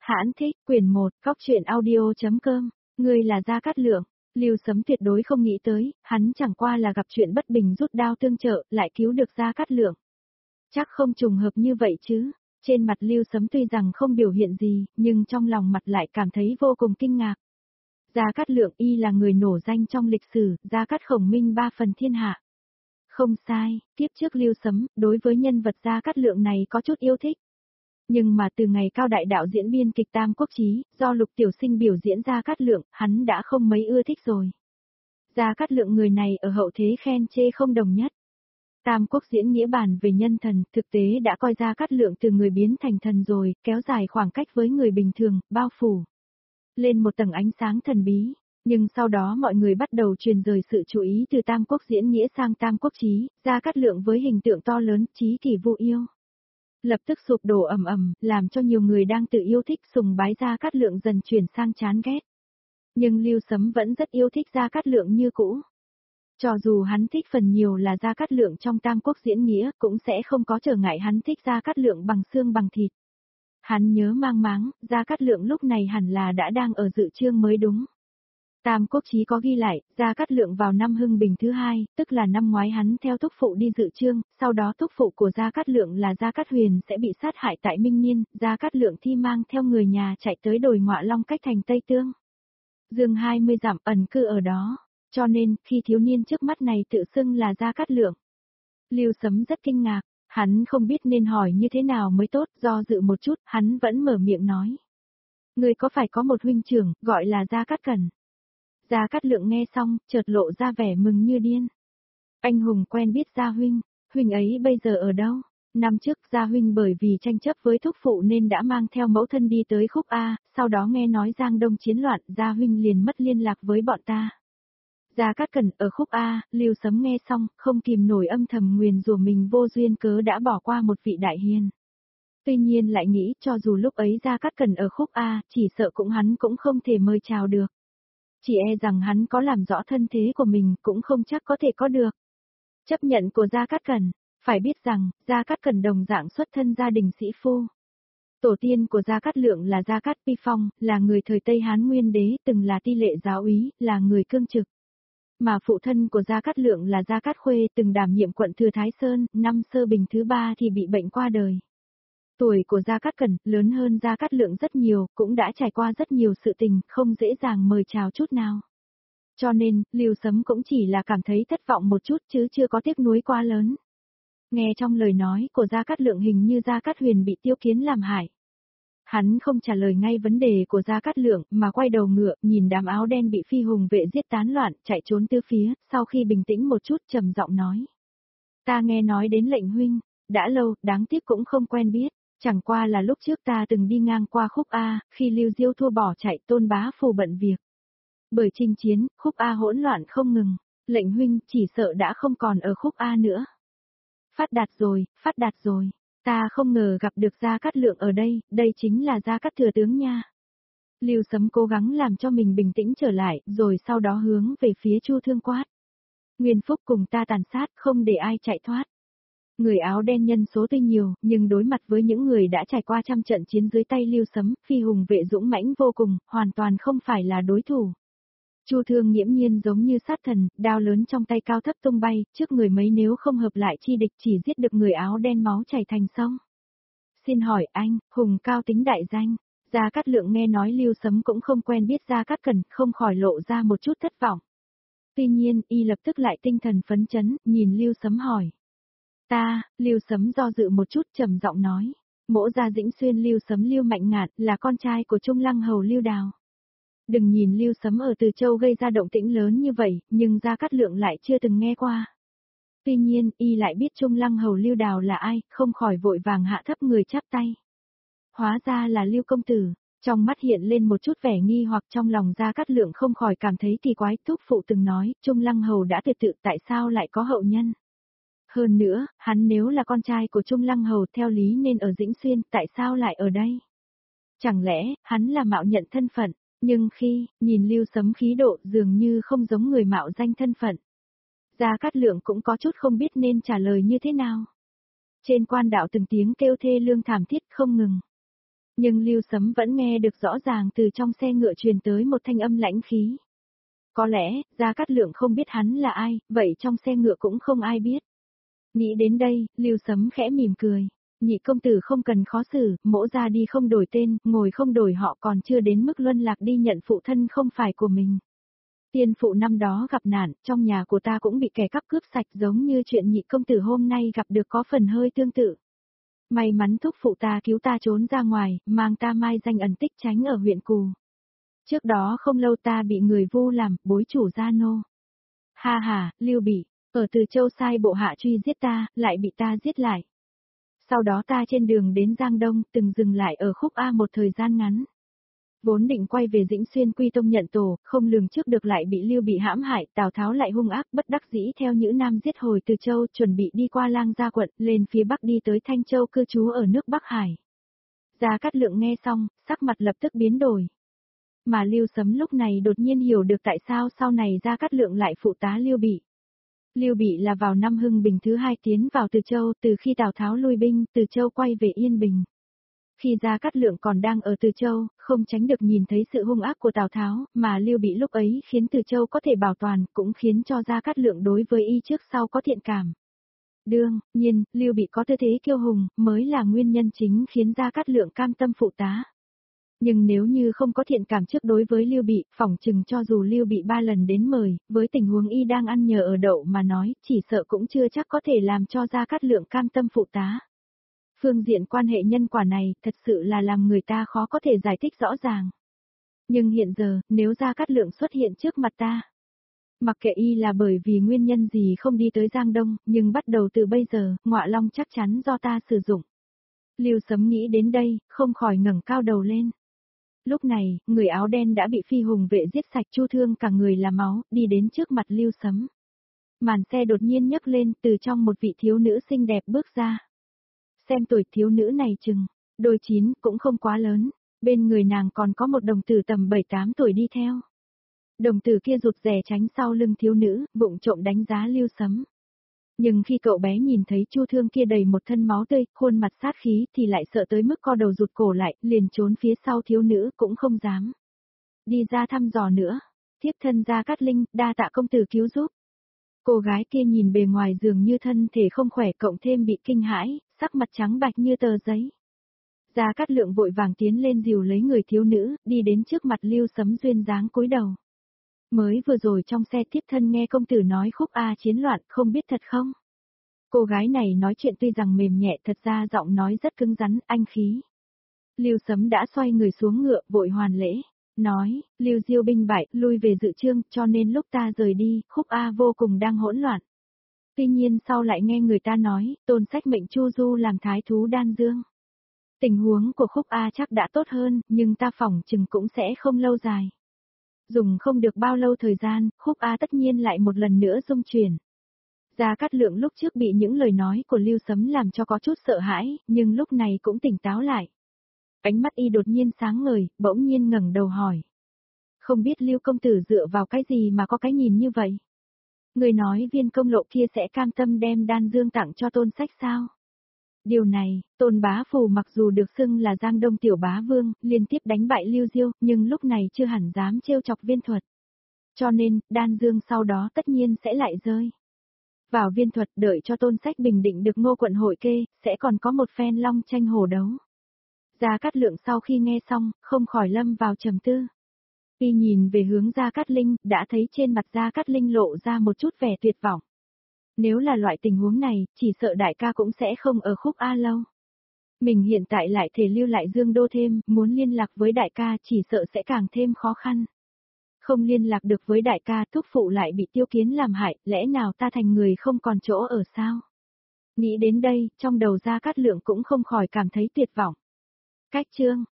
Hãn thích, quyển 1, Góc truyện audio.com, ngươi là Gia Cát Lượng. Lưu Sấm tuyệt đối không nghĩ tới, hắn chẳng qua là gặp chuyện bất bình rút đao tương trợ, lại cứu được Gia Cát Lượng. Chắc không trùng hợp như vậy chứ. Trên mặt Lưu Sấm tuy rằng không biểu hiện gì, nhưng trong lòng mặt lại cảm thấy vô cùng kinh ngạc. Gia Cát Lượng y là người nổi danh trong lịch sử, Gia Cát Khổng Minh 3 phần thiên hạ. Không sai, tiếp trước Lưu Sấm, đối với nhân vật Gia Cát Lượng này có chút yêu thích. Nhưng mà từ ngày Cao Đại Đạo diễn biên kịch Tam Quốc Chí, do Lục Tiểu Sinh biểu diễn Gia Cát Lượng, hắn đã không mấy ưa thích rồi. Gia Cát Lượng người này ở hậu thế khen chê không đồng nhất. Tam Quốc diễn nghĩa bàn về nhân thần, thực tế đã coi Gia Cát Lượng từ người biến thành thần rồi, kéo dài khoảng cách với người bình thường, bao phủ lên một tầng ánh sáng thần bí. Nhưng sau đó mọi người bắt đầu truyền rời sự chú ý từ Tam Quốc diễn nghĩa sang Tam Quốc Chí, Gia Cát Lượng với hình tượng to lớn, trí kỳ vô yêu. Lập tức sụp đổ ầm ầm, làm cho nhiều người đang tự yêu thích sùng bái Gia Cát Lượng dần chuyển sang chán ghét. Nhưng Lưu Sấm vẫn rất yêu thích Gia Cát Lượng như cũ. Cho dù hắn thích phần nhiều là Gia Cát Lượng trong Tam Quốc diễn nghĩa, cũng sẽ không có trở ngại hắn thích Gia Cát Lượng bằng xương bằng thịt. Hắn nhớ mang máng, Gia Cát Lượng lúc này hẳn là đã đang ở dự chương mới đúng. Tam Quốc Chí có ghi lại, Gia Cát Lượng vào năm Hưng Bình thứ 2, tức là năm ngoái hắn theo thúc phụ đi dự chương, sau đó thúc phụ của Gia Cát Lượng là Gia Cát Huyền sẽ bị sát hại tại Minh Niên, Gia Cát Lượng thi mang theo người nhà chạy tới đồi Ngọa Long cách thành Tây Tương. Dương 20 dặm ẩn cư ở đó, cho nên khi thiếu niên trước mắt này tự xưng là Gia Cát Lượng. Lưu Sấm rất kinh ngạc, hắn không biết nên hỏi như thế nào mới tốt, do dự một chút, hắn vẫn mở miệng nói. Người có phải có một huynh trưởng, gọi là Gia Cát Cẩn? Gia Cát Lượng nghe xong, chợt lộ ra vẻ mừng như điên. Anh hùng quen biết Gia huynh, huynh ấy bây giờ ở đâu? Năm trước Gia huynh bởi vì tranh chấp với thúc phụ nên đã mang theo mẫu thân đi tới Khúc A, sau đó nghe nói Giang Đông chiến loạn, Gia huynh liền mất liên lạc với bọn ta. Gia Cát Cẩn ở Khúc A, Lưu Sấm nghe xong, không kìm nổi âm thầm nguyền rủa mình vô duyên cớ đã bỏ qua một vị đại hiền. Tuy nhiên lại nghĩ cho dù lúc ấy Gia Cát Cẩn ở Khúc A, chỉ sợ cũng hắn cũng không thể mời chào được. Chỉ e rằng hắn có làm rõ thân thế của mình cũng không chắc có thể có được. Chấp nhận của Gia Cát Cẩn, phải biết rằng, Gia Cát Cẩn đồng dạng xuất thân gia đình sĩ phu. Tổ tiên của Gia Cát Lượng là Gia Cát Pi Phong, là người thời Tây Hán Nguyên Đế, từng là ti lệ giáo úy, là người cương trực. Mà phụ thân của Gia Cát Lượng là Gia Cát Khuê, từng đảm nhiệm quận Thừa Thái Sơn, năm Sơ Bình thứ 3 thì bị bệnh qua đời. Tuổi của Gia Cát Cẩn lớn hơn Gia Cát Lượng rất nhiều, cũng đã trải qua rất nhiều sự tình, không dễ dàng mời chào chút nào. Cho nên, Lưu Sấm cũng chỉ là cảm thấy thất vọng một chút chứ chưa có tiếc nuối quá lớn. Nghe trong lời nói của Gia Cát Lượng hình như Gia Cát Huyền bị Tiêu Kiến làm hại. Hắn không trả lời ngay vấn đề của Gia Cát Lượng mà quay đầu ngựa, nhìn đám áo đen bị phi hùng vệ giết tán loạn, chạy trốn tứ phía, sau khi bình tĩnh một chút trầm giọng nói. Ta nghe nói đến lệnh huynh, đã lâu, đáng tiếc cũng không quen biết. Chẳng qua là lúc trước ta từng đi ngang qua Khúc A, khi Lưu Diêu thua bỏ chạy Tôn Bá Phù bận việc. Bởi chinh chiến, Khúc A hỗn loạn không ngừng, lệnh huynh chỉ sợ đã không còn ở Khúc A nữa. Phát đạt rồi, ta không ngờ gặp được Gia Cát Lượng ở đây, đây chính là Gia Cát Thừa tướng nha. Lưu Sấm cố gắng làm cho mình bình tĩnh trở lại, rồi sau đó hướng về phía Chu Thương quát. Nguyên Phúc cùng ta tàn sát, không để ai chạy thoát. Người áo đen nhân số tuy nhiều, nhưng đối mặt với những người đã trải qua trăm trận chiến dưới tay Lưu Sấm, phi hùng vệ dũng mãnh vô cùng, hoàn toàn không phải là đối thủ. Chu Thương nghiễm nhiên giống như sát thần, đao lớn trong tay cao thấp tung bay, trước người mấy nếu không hợp lại chi địch chỉ giết được người áo đen máu chảy thành sông. Xin hỏi anh, hùng cao tính đại danh. Gia Cát Lượng nghe nói Lưu Sấm cũng không quen biết Gia Cát Cẩn, không khỏi lộ ra một chút thất vọng. Tuy nhiên, y lập tức lại tinh thần phấn chấn, nhìn Lưu Sấm hỏi. Lưu Sấm do dự một chút trầm giọng nói. Mỗ Gia Dĩnh Xuyên Lưu Sấm Lưu Mạnh Ngạn là con trai của Trung Lăng Hầu Lưu Đào. Đừng nhìn Lưu Sấm ở Từ Châu gây ra động tĩnh lớn như vậy, nhưng Gia Cát Lượng lại chưa từng nghe qua. Tuy nhiên, y lại biết Trung Lăng Hầu Lưu Đào là ai, không khỏi vội vàng hạ thấp người chắp tay. Hóa ra là Lưu công tử, trong mắt hiện lên một chút vẻ nghi hoặc trong lòng Gia Cát Lượng không khỏi cảm thấy kỳ quái, thúc phụ từng nói, Trung Lăng Hầu đã tuyệt tự tại sao lại có hậu nhân. Hơn nữa, hắn nếu là con trai của Trung Lăng Hầu theo lý nên ở Dĩnh Xuyên, tại sao lại ở đây? Chẳng lẽ, hắn là mạo nhận thân phận, nhưng khi, nhìn Lưu Sấm khí độ dường như không giống người mạo danh thân phận. Gia Cát Lượng cũng có chút không biết nên trả lời như thế nào. Trên quan đạo từng tiếng kêu thê lương thảm thiết không ngừng. Nhưng Lưu Sấm vẫn nghe được rõ ràng từ trong xe ngựa truyền tới một thanh âm lãnh khí. Có lẽ, Gia Cát Lượng không biết hắn là ai, vậy trong xe ngựa cũng không ai biết. Nghĩ đến đây, Lưu Sấm khẽ mỉm cười. Nhị công tử không cần khó xử, mỗ ra đi không đổi tên, ngồi không đổi họ còn chưa đến mức luân lạc đi nhận phụ thân không phải của mình. Tiên phụ năm đó gặp nạn, trong nhà của ta cũng bị kẻ cắp cướp sạch giống như chuyện nhị công tử hôm nay gặp được có phần hơi tương tự. May mắn thúc phụ ta cứu ta trốn ra ngoài, mang ta mai danh ẩn tích tránh ở huyện Cù. Trước đó không lâu ta bị người vu làm, bối chủ gia nô. Ha ha, Lưu Bị, ở Từ Châu sai bộ hạ truy giết ta, lại bị ta giết lại. Sau đó ta trên đường đến Giang Đông, từng dừng lại ở Khúc A một thời gian ngắn. Vốn định quay về Dĩnh Xuyên Quy Tông nhận tổ, không lường trước được lại bị Lưu Bị hãm hại, Tào Tháo lại hung ác bất đắc dĩ theo Nhữ Nam giết hồi Từ Châu, chuẩn bị đi qua Lang Gia quận, lên phía Bắc đi tới Thanh Châu cư trú ở nước Bắc Hải. Gia Cát Lượng nghe xong, sắc mặt lập tức biến đổi. Mà Lưu Sấm lúc này đột nhiên hiểu được tại sao sau này Gia Cát Lượng lại phụ tá Lưu Bị. Lưu Bị là vào năm Hưng Bình thứ 2 tiến vào Từ Châu, từ khi Tào Tháo lui binh, Từ Châu quay về Yên Bình. Khi Gia Cát Lượng còn đang ở Từ Châu, không tránh được nhìn thấy sự hung ác của Tào Tháo, mà Lưu Bị lúc ấy khiến Từ Châu có thể bảo toàn, cũng khiến cho Gia Cát Lượng đối với y trước sau có thiện cảm. Đương nhiên, Lưu Bị có tư thế kiêu hùng, mới là nguyên nhân chính khiến Gia Cát Lượng cam tâm phụ tá. Nhưng nếu như không có thiện cảm trước đối với Lưu Bị, phỏng chừng cho dù Lưu Bị 3 lần đến mời, với tình huống y đang ăn nhờ ở đậu mà nói, chỉ sợ cũng chưa chắc có thể làm cho Gia Cát Lượng cam tâm phụ tá. Phương diện quan hệ nhân quả này, thật sự là làm người ta khó có thể giải thích rõ ràng. Nhưng hiện giờ, nếu Gia Cát Lượng xuất hiện trước mặt ta, mặc kệ y là bởi vì nguyên nhân gì không đi tới Giang Đông, nhưng bắt đầu từ bây giờ, Ngọa Long chắc chắn do ta sử dụng. Lưu Sấm nghĩ đến đây, không khỏi ngẩng cao đầu lên. Lúc này, người áo đen đã bị phi hùng vệ giết sạch chu thương cả người là máu, đi đến trước mặt Lưu Sấm. Màn xe đột nhiên nhấc lên, từ trong một vị thiếu nữ xinh đẹp bước ra. Xem tuổi thiếu nữ này chừng, đôi chín, cũng không quá lớn, bên người nàng còn có một đồng tử tầm 7-8 tuổi đi theo. Đồng tử kia rụt rè tránh sau lưng thiếu nữ, bụng trộm đánh giá Lưu Sấm. Nhưng khi cậu bé nhìn thấy chu thương kia đầy một thân máu tươi, khuôn mặt sát khí thì lại sợ tới mức co đầu rụt cổ lại, liền trốn phía sau thiếu nữ cũng không dám. Đi ra thăm dò nữa, thiếp thân Gia Cát Linh, đa tạ công tử cứu giúp. Cô gái kia nhìn bề ngoài dường như thân thể không khỏe cộng thêm bị kinh hãi, sắc mặt trắng bạch như tờ giấy. Gia Cát Lượng vội vàng tiến lên dìu lấy người thiếu nữ, đi đến trước mặt Lưu Sấm duyên dáng cúi đầu. Mới vừa rồi trong xe thiếp thân nghe công tử nói Khúc A chiến loạn, không biết thật không? Cô gái này nói chuyện tuy rằng mềm nhẹ thật ra giọng nói rất cứng rắn, anh khí. Lưu Sấm đã xoay người xuống ngựa, vội hoàn lễ, nói, Lưu Diêu binh bại, lui về dự trương, cho nên lúc ta rời đi, Khúc A vô cùng đang hỗn loạn. Tuy nhiên sau lại nghe người ta nói, Tôn Sách mệnh Chu Du làm thái thú Đan Dương. Tình huống của Khúc A chắc đã tốt hơn, nhưng ta phỏng chừng cũng sẽ không lâu dài. Dùng không được bao lâu thời gian, Khúc A tất nhiên lại một lần nữa rung chuyển. Gia Cát Lượng lúc trước bị những lời nói của Lưu Sấm làm cho có chút sợ hãi, nhưng lúc này cũng tỉnh táo lại. Ánh mắt y đột nhiên sáng ngời, bỗng nhiên ngẩng đầu hỏi. Không biết Lưu công tử dựa vào cái gì mà có cái nhìn như vậy? Người nói Viên Công Lộ kia sẽ cam tâm đem Đan Dương tặng cho Tôn Sách sao? Điều này, Tôn Bá Phù mặc dù được xưng là Giang Đông tiểu bá vương, liên tiếp đánh bại Lưu Diêu, nhưng lúc này chưa hẳn dám trêu chọc Viên Thuật. Cho nên, Đan Dương sau đó tất nhiên sẽ lại rơi. Vào Viên Thuật đợi cho Tôn Sách bình định được Ngô quận hội kê, sẽ còn có một phen long tranh hổ đấu. Gia Cát Lượng sau khi nghe xong, không khỏi lâm vào trầm tư. Y nhìn về hướng Gia Cát Linh, đã thấy trên mặt Gia Cát Linh lộ ra một chút vẻ tuyệt vọng. Nếu là loại tình huống này, chỉ sợ đại ca cũng sẽ không ở Khúc A lâu. Mình hiện tại lại thể lưu lại Dương Đô thêm, muốn liên lạc với đại ca chỉ sợ sẽ càng thêm khó khăn. Không liên lạc được với đại ca, thúc phụ lại bị Tiêu Kiến làm hại, lẽ nào ta thành người không còn chỗ ở sao? Nghĩ đến đây, trong đầu Gia Cát Lượng cũng không khỏi cảm thấy tuyệt vọng. Cách chương